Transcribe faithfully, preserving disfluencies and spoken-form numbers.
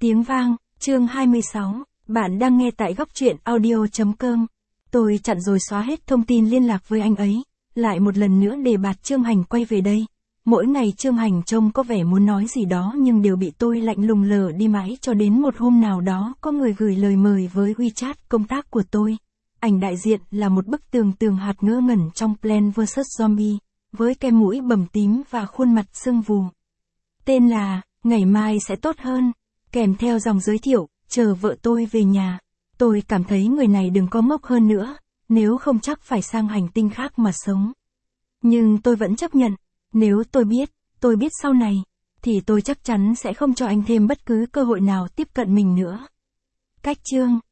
Tiếng vang, chương hai mươi sáu, bạn đang nghe tại góc truyện audio chấm com. Tôi chặn rồi xóa hết thông tin liên lạc với anh ấy, lại một lần nữa đề bạt Trương Hành quay về đây. Mỗi ngày Trương Hành trông có vẻ muốn nói gì đó nhưng đều bị tôi lạnh lùng lờ đi mãi cho đến một hôm nào đó có người gửi lời mời với WeChat công tác của tôi. Ảnh đại diện là một bức tường tường hạt ngơ ngẩn trong Plants versus. Zombie, với cái mũi bầm tím và khuôn mặt sưng vù. Tên là, ngày mai sẽ tốt hơn, kèm theo dòng giới thiệu, chờ vợ tôi về nhà. Tôi cảm thấy người này đừng có ngốc hơn nữa, nếu không chắc phải sang hành tinh khác mà sống. Nhưng tôi vẫn chấp nhận, nếu tôi biết, tôi biết sau này, thì tôi chắc chắn sẽ không cho anh thêm bất cứ cơ hội nào tiếp cận mình nữa. Cách chương